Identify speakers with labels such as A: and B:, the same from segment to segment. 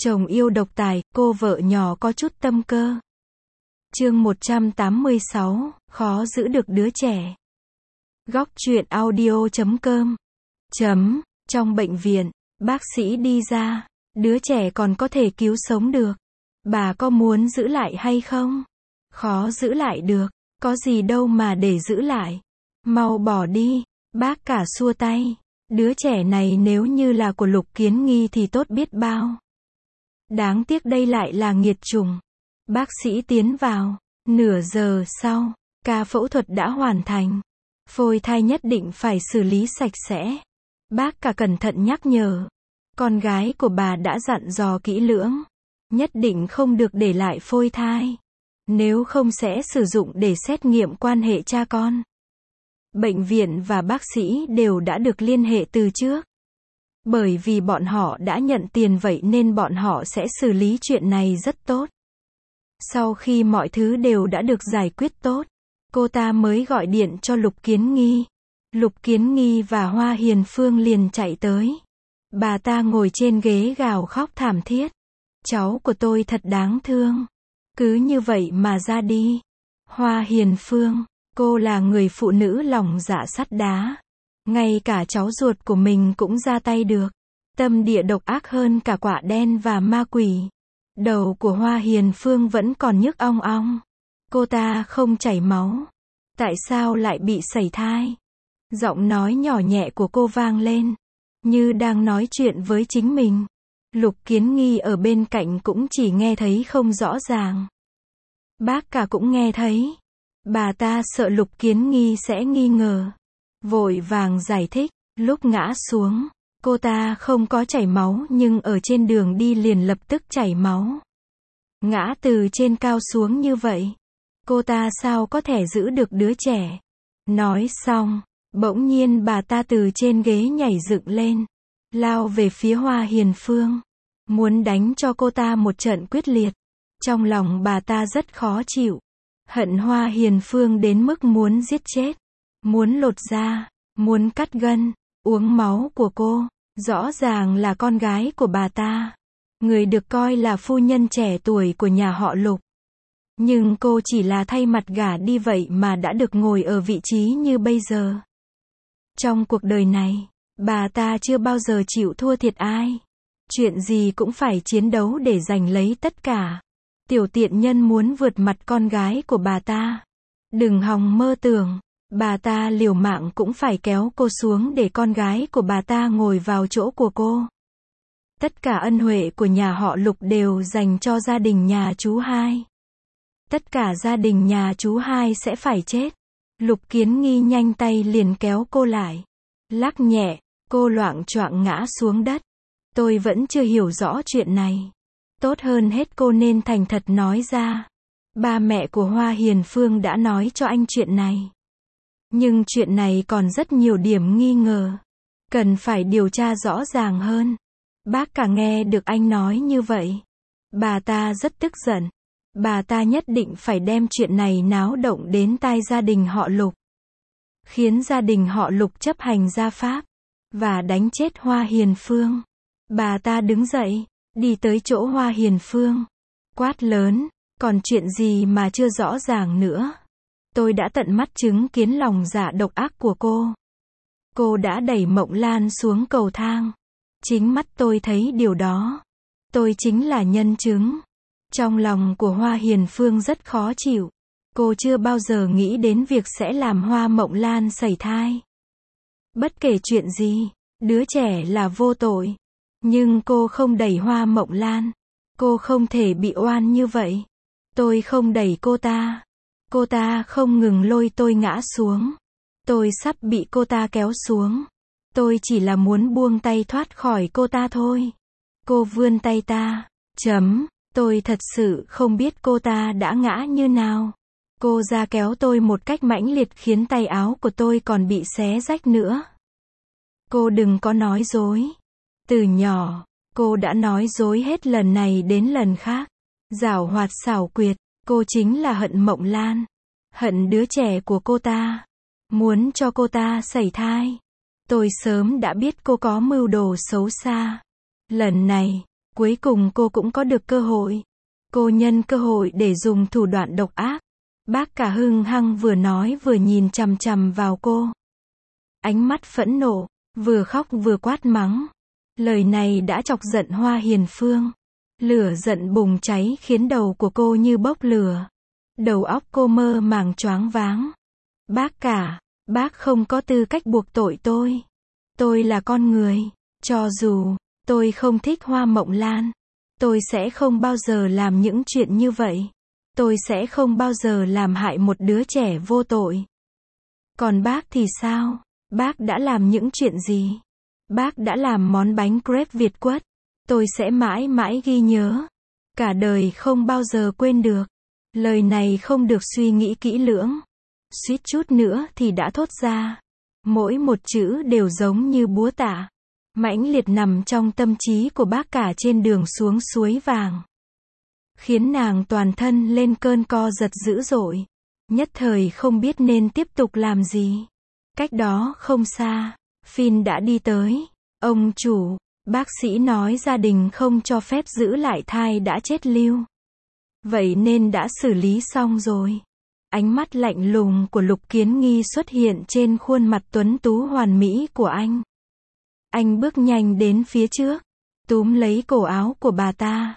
A: Chồng yêu độc tài, cô vợ nhỏ có chút tâm cơ. Chương 186, khó giữ được đứa trẻ. Góc truyện audio.com. Trong bệnh viện, bác sĩ đi ra, đứa trẻ còn có thể cứu sống được. Bà có muốn giữ lại hay không? Khó giữ lại được, có gì đâu mà để giữ lại. Mau bỏ đi, bác cả xua tay. Đứa trẻ này nếu như là của Lục Kiến Nghi thì tốt biết bao. Đáng tiếc đây lại là nghiệt chủng. Bác sĩ tiến vào, nửa giờ sau, ca phẫu thuật đã hoàn thành. Phôi thai nhất định phải xử lý sạch sẽ. Bác cả cẩn thận nhắc nhở. Con gái của bà đã dặn dò kỹ lưỡng. Nhất định không được để lại phôi thai. Nếu không sẽ sử dụng để xét nghiệm quan hệ cha con. Bệnh viện và bác sĩ đều đã được liên hệ từ trước. Bởi vì bọn họ đã nhận tiền vậy nên bọn họ sẽ xử lý chuyện này rất tốt. Sau khi mọi thứ đều đã được giải quyết tốt, cô ta mới gọi điện cho Lục Kiến Nghi. Lục Kiến Nghi và Hoa Hiền Phương liền chạy tới. Bà ta ngồi trên ghế gào khóc thảm thiết. Cháu của tôi thật đáng thương. Cứ như vậy mà ra đi. Hoa Hiền Phương, cô là người phụ nữ lòng dạ sắt đá. Ngay cả cháu ruột của mình cũng ra tay được. Tâm địa độc ác hơn cả quạ đen và ma quỷ. Đầu của Hoa Hiền Phương vẫn còn nhức ong ong. Cô ta không chảy máu. Tại sao lại bị sẩy thai? Giọng nói nhỏ nhẹ của cô vang lên, như đang nói chuyện với chính mình. Lục Kiến Nghi ở bên cạnh cũng chỉ nghe thấy không rõ ràng. Bác cả cũng nghe thấy. Bà ta sợ Lục Kiến Nghi sẽ nghi ngờ. Vội vàng giải thích, lúc ngã xuống, cô ta không có chảy máu nhưng ở trên đường đi liền lập tức chảy máu. Ngã từ trên cao xuống như vậy. Cô ta sao có thể giữ được đứa trẻ? Nói xong, bỗng nhiên bà ta từ trên ghế nhảy dựng lên, lao về phía Hoa Hiền Phương, muốn đánh cho cô ta một trận quyết liệt. Trong lòng bà ta rất khó chịu, hận Hoa Hiền Phương đến mức muốn giết chết, muốn lột da, muốn cắt gân, uống máu của cô. Rõ ràng là con gái của bà ta, người được coi là phu nhân trẻ tuổi của nhà họ Lục. Nhưng cô chỉ là thay mặt gả đi vậy mà đã được ngồi ở vị trí như bây giờ. Trong cuộc đời này, bà ta chưa bao giờ chịu thua thiệt ai. Chuyện gì cũng phải chiến đấu để giành lấy tất cả. Tiểu tiện nhân muốn vượt mặt con gái của bà ta. Đừng hòng mơ tưởng, bà ta liều mạng cũng phải kéo cô xuống để con gái của bà ta ngồi vào chỗ của cô. Tất cả ân huệ của nhà họ Lục đều dành cho gia đình nhà chú hai. Tất cả gia đình nhà chú hai sẽ phải chết. Lục Kiến Nghi nhanh tay liền kéo cô lại. Lắc nhẹ, cô loạng choạng ngã xuống đất. Tôi vẫn chưa hiểu rõ chuyện này. Tốt hơn hết cô nên thành thật nói ra. Ba mẹ của Hoa Hiền Phương đã nói cho anh chuyện này. Nhưng chuyện này còn rất nhiều điểm nghi ngờ. Cần phải điều tra rõ ràng hơn. Bác cả nghe được anh nói như vậy. Bà ta rất tức giận. Bà ta nhất định phải đem chuyện này náo động đến tai gia đình họ Lục. Khiến gia đình họ Lục chấp hành gia pháp. Và đánh chết Hoa Hiền Phương. Bà ta đứng dậy, đi tới chỗ Hoa Hiền Phương. Quát lớn, còn chuyện gì mà chưa rõ ràng nữa. Tôi đã tận mắt chứng kiến lòng dạ độc ác của cô. Cô đã đẩy Mộng Lan xuống cầu thang. Chính mắt tôi thấy điều đó. Tôi chính là nhân chứng. Trong lòng của Hoa Hiền Phương rất khó chịu. Cô chưa bao giờ nghĩ đến việc sẽ làm Hoa Mộng Lan sẩy thai. Bất kể chuyện gì, đứa trẻ là vô tội. Nhưng cô không đẩy Hoa Mộng Lan. Cô không thể bị oan như vậy. Tôi không đẩy cô ta. Cô ta không ngừng lôi tôi ngã xuống. Tôi sắp bị cô ta kéo xuống. Tôi chỉ là muốn buông tay thoát khỏi cô ta thôi. Cô vươn tay ta. Tôi thật sự không biết cô ta đã ngã như nào. Cô ra kéo tôi một cách mãnh liệt khiến tay áo của tôi còn bị xé rách nữa. Cô đừng có nói dối. Từ nhỏ, cô đã nói dối hết lần này đến lần khác. Giảo hoạt xảo quyệt, cô chính là hận Mộng Lan. Hận đứa trẻ của cô ta. Muốn cho cô ta sẩy thai. Tôi sớm đã biết cô có mưu đồ xấu xa. Lần này, Cuối cùng cô cũng có được cơ hội. Cô nhân cơ hội để dùng thủ đoạn độc ác. Bác cả hung hăng vừa nói vừa nhìn chằm chằm vào cô. Ánh mắt phẫn nộ, vừa khóc vừa quát mắng. Lời này đã chọc giận Hoa Hiền Phương. Lửa giận bùng cháy khiến đầu của cô như bốc lửa. Đầu óc cô mơ màng choáng váng. Bác cả, bác không có tư cách buộc tội tôi. Tôi là con người. Cho dù tôi không thích Hoa Mộng Lan, tôi sẽ không bao giờ làm những chuyện như vậy. Tôi sẽ không bao giờ làm hại một đứa trẻ vô tội. Còn bác thì sao? Bác đã làm những chuyện gì? Bác đã làm món bánh crepe Việt Quất. Tôi sẽ mãi mãi ghi nhớ. Cả đời không bao giờ quên được. Lời này không được suy nghĩ kỹ lưỡng. Suýt chút nữa thì đã thốt ra. Mỗi một chữ đều giống như búa tạ. Mãnh liệt nằm trong tâm trí của bác cả trên đường xuống suối vàng. Khiến nàng toàn thân lên cơn co giật dữ dội. Nhất thời không biết nên tiếp tục làm gì. Cách đó không xa, Phin đã đi tới. Ông chủ, bác sĩ nói gia đình không cho phép giữ lại thai đã chết lưu. Vậy nên đã xử lý xong rồi. Ánh mắt lạnh lùng của Lục Kiến Nghi xuất hiện trên khuôn mặt tuấn tú hoàn mỹ của anh. Anh bước nhanh đến phía trước, túm lấy cổ áo của bà ta.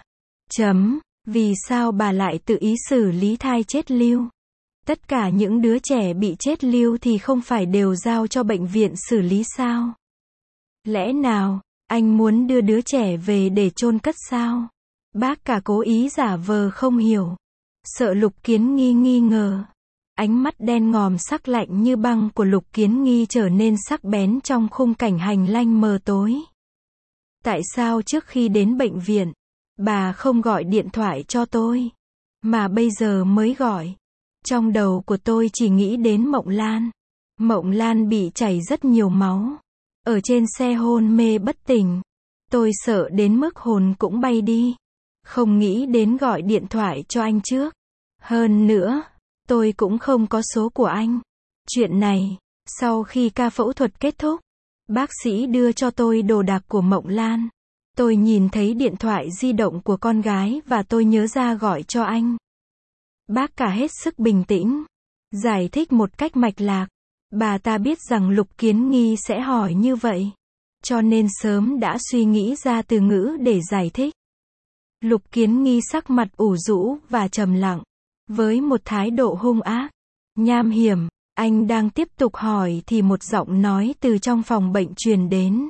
A: Vì sao bà lại tự ý xử lý thai chết lưu? Tất cả những đứa trẻ bị chết lưu thì không phải đều giao cho bệnh viện xử lý sao? Lẽ nào, anh muốn đưa đứa trẻ về để chôn cất sao? Bác cả cố ý giả vờ không hiểu. Sợ Lục Kiến Nghi nghi ngờ. Ánh mắt đen ngòm sắc lạnh như băng của Lục Kiến Nghi trở nên sắc bén trong khung cảnh hành lang mờ tối. Tại sao trước khi đến bệnh viện, bà không gọi điện thoại cho tôi, mà bây giờ mới gọi? Trong đầu của tôi chỉ nghĩ đến Mộng Lan. Mộng Lan bị chảy rất nhiều máu. Ở trên xe hôn mê bất tỉnh. Tôi sợ đến mức hồn cũng bay đi. Không nghĩ đến gọi điện thoại cho anh trước. Hơn nữa, tôi cũng không có số của anh. Chuyện này, sau khi ca phẫu thuật kết thúc, bác sĩ đưa cho tôi đồ đạc của Mộng Lan. Tôi nhìn thấy điện thoại di động của con gái và tôi nhớ ra gọi cho anh. Bác cả hết sức bình tĩnh, giải thích một cách mạch lạc. Bà ta biết rằng Lục Kiến Nghi sẽ hỏi như vậy, cho nên sớm đã suy nghĩ ra từ ngữ để giải thích. Lục Kiến Nghi sắc mặt ủ rũ và trầm lặng, với một thái độ hung ác, nham hiểm. Anh đang tiếp tục hỏi thì một giọng nói từ trong phòng bệnh truyền đến.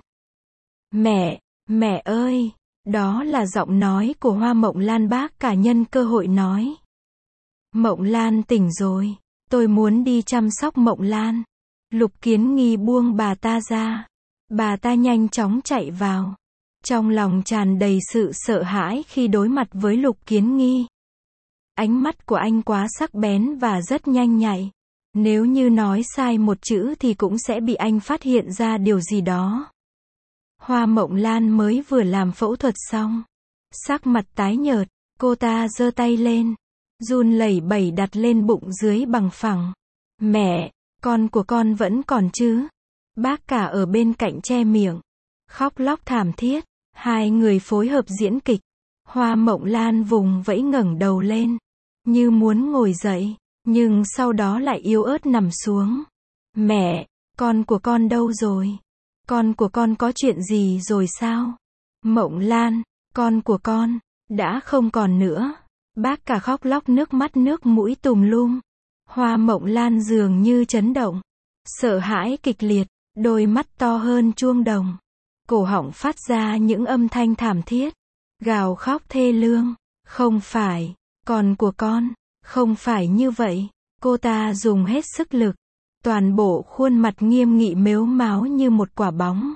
A: Mẹ ơi, đó là giọng nói của Hoa Mộng Lan. Bác cả nhân cơ hội nói. Mộng Lan tỉnh rồi, tôi muốn đi chăm sóc Mộng Lan. Lục Kiến Nghi buông bà ta ra. Bà ta nhanh chóng chạy vào. Trong lòng tràn đầy sự sợ hãi khi đối mặt với Lục Kiến Nghi. Ánh mắt của anh quá sắc bén và rất nhanh nhạy. Nếu như nói sai một chữ thì cũng sẽ bị anh phát hiện ra điều gì đó. Hoa Mộng Lan mới vừa làm phẫu thuật xong. Sắc mặt tái nhợt, cô ta giơ tay lên, run lẩy bẩy đặt lên bụng dưới bằng phẳng. Mẹ, con của con vẫn còn chứ? Bác cả ở bên cạnh che miệng, khóc lóc thảm thiết. Hai người phối hợp diễn kịch. Hoa Mộng Lan vùng vẫy ngẩng đầu lên, như muốn ngồi dậy, nhưng sau đó lại yếu ớt nằm xuống. Mẹ, con của con đâu rồi? Con của con có chuyện gì rồi sao? Mộng Lan, con của con đã không còn nữa. Bác cả khóc lóc nước mắt nước mũi tùm lum. Hoa Mộng Lan dường như chấn động, sợ hãi kịch liệt, đôi mắt to hơn chuông đồng. Cổ họng phát ra những âm thanh thảm thiết, gào khóc thê lương. Không phải, con của con, không phải như vậy. Cô ta dùng hết sức lực, toàn bộ khuôn mặt nghiêm nghị mếu máo như một quả bóng.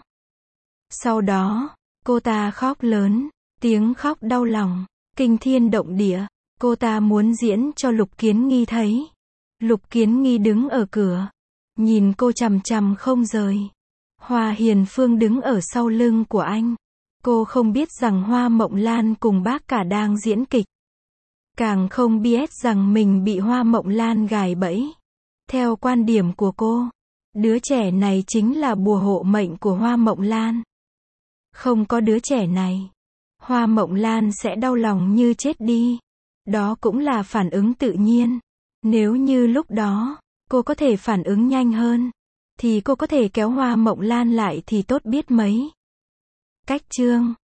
A: Sau đó, cô ta khóc lớn, tiếng khóc đau lòng, kinh thiên động địa. Cô ta muốn diễn cho Lục Kiến Nghi thấy. Lục Kiến Nghi đứng ở cửa, nhìn cô chằm chằm không rời. Hoa Hiền Phương đứng ở sau lưng của anh. Cô không biết rằng Hoa Mộng Lan cùng bác cả đang diễn kịch. Càng không biết rằng mình bị Hoa Mộng Lan gài bẫy. Theo quan điểm của cô, đứa trẻ này chính là bùa hộ mệnh của Hoa Mộng Lan. Không có đứa trẻ này, Hoa Mộng Lan sẽ đau lòng như chết đi. Đó cũng là phản ứng tự nhiên. Nếu như lúc đó, cô có thể phản ứng nhanh hơn, thì cô có thể kéo Hoa Mộng Lan lại thì tốt biết mấy. Cách chương